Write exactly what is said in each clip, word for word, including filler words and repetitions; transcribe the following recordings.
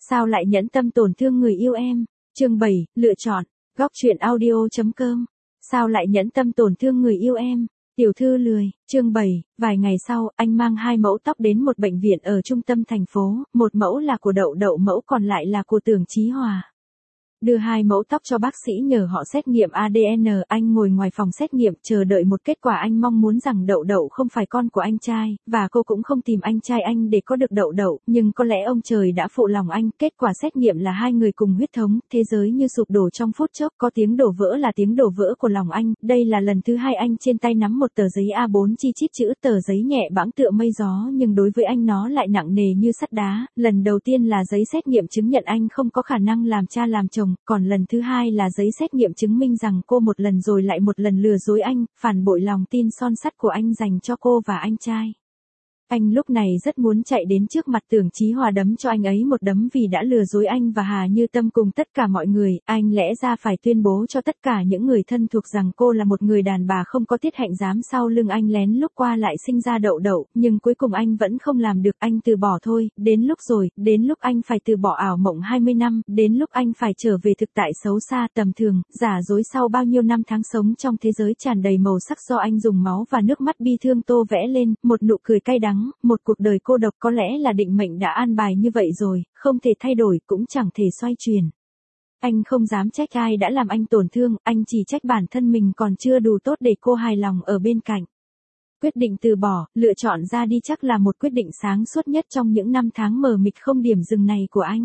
Sao lại nhẫn tâm tổn thương người yêu em? Chương bảy, lựa chọn. Góc truyện audio.com. Sao lại nhẫn tâm tổn thương người yêu em? Tiểu thư lười. Chương bảy, vài ngày sau, anh mang hai mẫu tóc đến một bệnh viện ở trung tâm thành phố, một mẫu là của Đậu Đậu, mẫu còn lại là của Tưởng Chí Hòa. Đưa hai mẫu tóc cho bác sĩ nhờ họ xét nghiệm a đê en, anh ngồi ngoài phòng xét nghiệm chờ đợi một kết quả. Anh mong muốn rằng Đậu Đậu không phải con của anh trai, và cô cũng không tìm anh trai anh để có được Đậu Đậu, nhưng có lẽ ông trời đã phụ lòng anh. Kết quả xét nghiệm là hai người cùng huyết thống, thế giới như sụp đổ trong phút chốc, có tiếng đổ vỡ là tiếng đổ vỡ của lòng anh. Đây là lần thứ hai anh trên tay nắm một tờ giấy a bốn chi chít chữ, tờ giấy nhẹ bãng tựa mây gió nhưng đối với anh nó lại nặng nề như sắt đá. Lần đầu tiên là giấy xét nghiệm chứng nhận anh không có khả năng làm cha làm chồng, còn lần thứ hai là giấy xét nghiệm chứng minh rằng cô một lần rồi lại một lần lừa dối anh, phản bội lòng tin son sắt của anh dành cho cô và anh trai. Anh lúc này rất muốn chạy đến trước mặt Tưởng Chí Hòa đấm cho anh ấy một đấm vì đã lừa dối anh và Hà Như Tâm cùng tất cả mọi người. Anh lẽ ra phải tuyên bố cho tất cả những người thân thuộc rằng cô là một người đàn bà không có tiết hạnh, dám sau lưng anh lén lúc qua lại sinh ra Đậu Đậu, nhưng cuối cùng anh vẫn không làm được. Anh từ bỏ thôi, đến lúc rồi, đến lúc anh phải từ bỏ ảo mộng hai mươi năm, đến lúc anh phải trở về thực tại xấu xa, tầm thường, giả dối sau bao nhiêu năm tháng sống trong thế giới tràn đầy màu sắc do anh dùng máu và nước mắt bi thương tô vẽ lên, một nụ cười cay đắng. Một cuộc đời cô độc có lẽ là định mệnh đã an bài như vậy rồi, không thể thay đổi cũng chẳng thể xoay chuyển. Anh không dám trách ai đã làm anh tổn thương, anh chỉ trách bản thân mình còn chưa đủ tốt để cô hài lòng ở bên cạnh. Quyết định từ bỏ, lựa chọn ra đi chắc là một quyết định sáng suốt nhất trong những năm tháng mờ mịt không điểm dừng này của anh.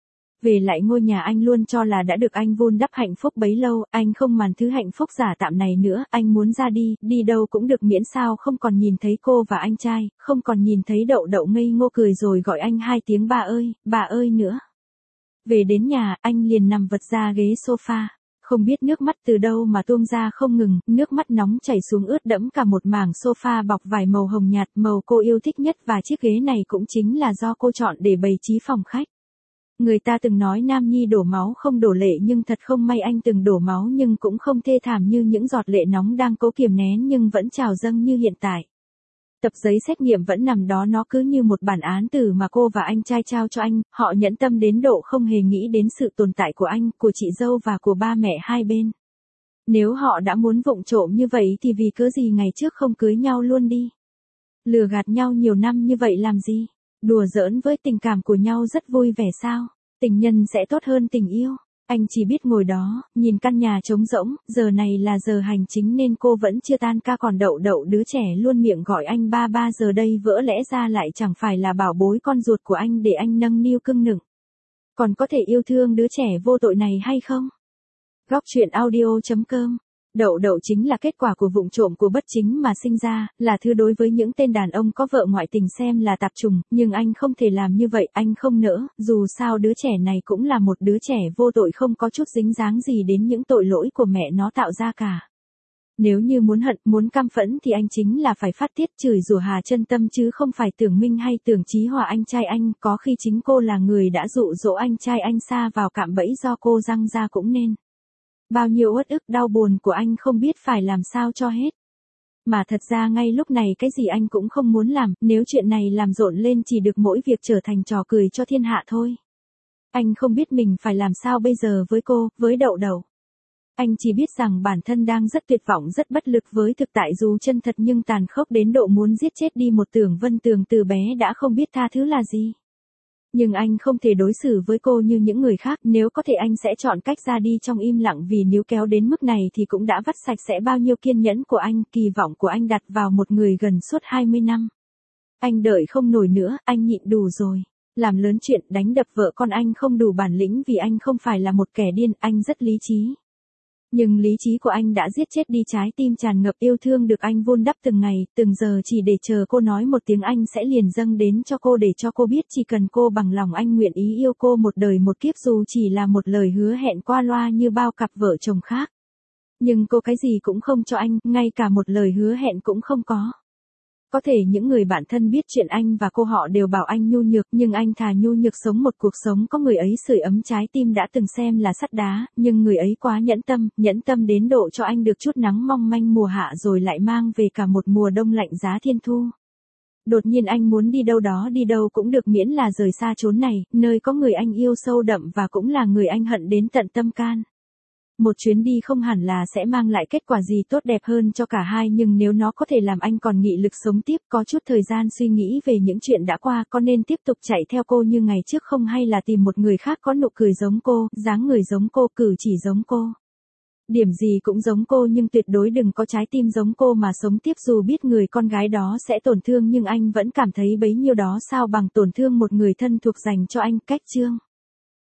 Về lại ngôi nhà anh luôn cho là đã được anh vun đắp hạnh phúc bấy lâu, anh không màn thứ hạnh phúc giả tạm này nữa, anh muốn ra đi, đi đâu cũng được miễn sao không còn nhìn thấy cô và anh trai, không còn nhìn thấy Đậu Đậu ngây ngô cười rồi gọi anh hai tiếng bà ơi, bà ơi nữa. Về đến nhà, anh liền nằm vật ra ghế sofa. Không biết nước mắt từ đâu mà tuôn ra không ngừng, nước mắt nóng chảy xuống ướt đẫm cả một mảng sofa bọc vải màu hồng nhạt, màu cô yêu thích nhất, và chiếc ghế này cũng chính là do cô chọn để bày trí phòng khách. Người ta từng nói nam nhi đổ máu không đổ lệ, nhưng thật không may anh từng đổ máu nhưng cũng không thê thảm như những giọt lệ nóng đang cố kiềm nén nhưng vẫn trào dâng như hiện tại. Tập giấy xét nghiệm vẫn nằm đó, nó cứ như một bản án tử mà cô và anh trai trao cho anh, họ nhẫn tâm đến độ không hề nghĩ đến sự tồn tại của anh, của chị dâu và của ba mẹ hai bên. Nếu họ đã muốn vụng trộm như vậy thì vì cớ gì ngày trước không cưới nhau luôn đi? Lừa gạt nhau nhiều năm như vậy làm gì? Đùa giỡn với tình cảm của nhau rất vui vẻ sao? Tình nhân sẽ tốt hơn tình yêu. Anh chỉ biết ngồi đó, nhìn căn nhà trống rỗng, giờ này là giờ hành chính nên cô vẫn chưa tan ca, còn Đậu Đậu đứa trẻ luôn miệng gọi anh ba ba giờ đây vỡ lẽ ra lại chẳng phải là bảo bối con ruột của anh để anh nâng niu cưng nựng. Còn có thể yêu thương đứa trẻ vô tội này hay không? Góc truyện audio.com. Đậu Đậu chính là kết quả của vụng trộm của bất chính mà sinh ra, là thứ đối với những tên đàn ông có vợ ngoại tình xem là tạp trùng, nhưng anh không thể làm như vậy, anh không nỡ, dù sao đứa trẻ này cũng là một đứa trẻ vô tội không có chút dính dáng gì đến những tội lỗi của mẹ nó tạo ra cả. Nếu như muốn hận, muốn căm phẫn thì anh chính là phải phát tiết chửi rủa Hà Chân Tâm chứ không phải Tưởng Minh hay Tưởng Chí Hòa anh trai anh, có khi chính cô là người đã dụ dỗ anh trai anh sa vào cạm bẫy do cô răng ra cũng nên. Bao nhiêu uất ức đau buồn của anh không biết phải làm sao cho hết. Mà thật ra ngay lúc này cái gì anh cũng không muốn làm, nếu chuyện này làm rộn lên chỉ được mỗi việc trở thành trò cười cho thiên hạ thôi. Anh không biết mình phải làm sao bây giờ với cô, với Đậu Đậu. Anh chỉ biết rằng bản thân đang rất tuyệt vọng, rất bất lực với thực tại dù chân thật nhưng tàn khốc đến độ muốn giết chết đi một Tưởng Vân Tường từ bé đã không biết tha thứ là gì. Nhưng anh không thể đối xử với cô như những người khác, nếu có thể anh sẽ chọn cách ra đi trong im lặng, vì nếu kéo đến mức này thì cũng đã vắt sạch sẽ bao nhiêu kiên nhẫn của anh, kỳ vọng của anh đặt vào một người gần suốt hai mươi năm. Anh đợi không nổi nữa, anh nhịn đủ rồi. Làm lớn chuyện đánh đập vợ con anh không đủ bản lĩnh vì anh không phải là một kẻ điên, anh rất lý trí. Nhưng lý trí của anh đã giết chết đi trái tim tràn ngập yêu thương được anh vun đắp từng ngày, từng giờ chỉ để chờ cô nói một tiếng anh sẽ liền dâng đến cho cô để cho cô biết chỉ cần cô bằng lòng anh nguyện ý yêu cô một đời một kiếp dù chỉ là một lời hứa hẹn qua loa như bao cặp vợ chồng khác. Nhưng cô cái gì cũng không cho anh, ngay cả một lời hứa hẹn cũng không có. Có thể những người bạn thân biết chuyện anh và cô họ đều bảo anh nhu nhược, nhưng anh thà nhu nhược sống một cuộc sống có người ấy sưởi ấm trái tim đã từng xem là sắt đá, nhưng người ấy quá nhẫn tâm, nhẫn tâm đến độ cho anh được chút nắng mong manh mùa hạ rồi lại mang về cả một mùa đông lạnh giá thiên thu. Đột nhiên anh muốn đi đâu đó đi đâu cũng được miễn là rời xa chốn này, nơi có người anh yêu sâu đậm và cũng là người anh hận đến tận tâm can. Một chuyến đi không hẳn là sẽ mang lại kết quả gì tốt đẹp hơn cho cả hai, nhưng nếu nó có thể làm anh còn nghị lực sống tiếp, có chút thời gian suy nghĩ về những chuyện đã qua, có nên tiếp tục chạy theo cô như ngày trước không, hay là tìm một người khác có nụ cười giống cô, dáng người giống cô, cử chỉ giống cô. Điểm gì cũng giống cô nhưng tuyệt đối đừng có trái tim giống cô mà sống tiếp, dù biết người con gái đó sẽ tổn thương nhưng anh vẫn cảm thấy bấy nhiêu đó sao bằng tổn thương một người thân thuộc dành cho anh. Cách chương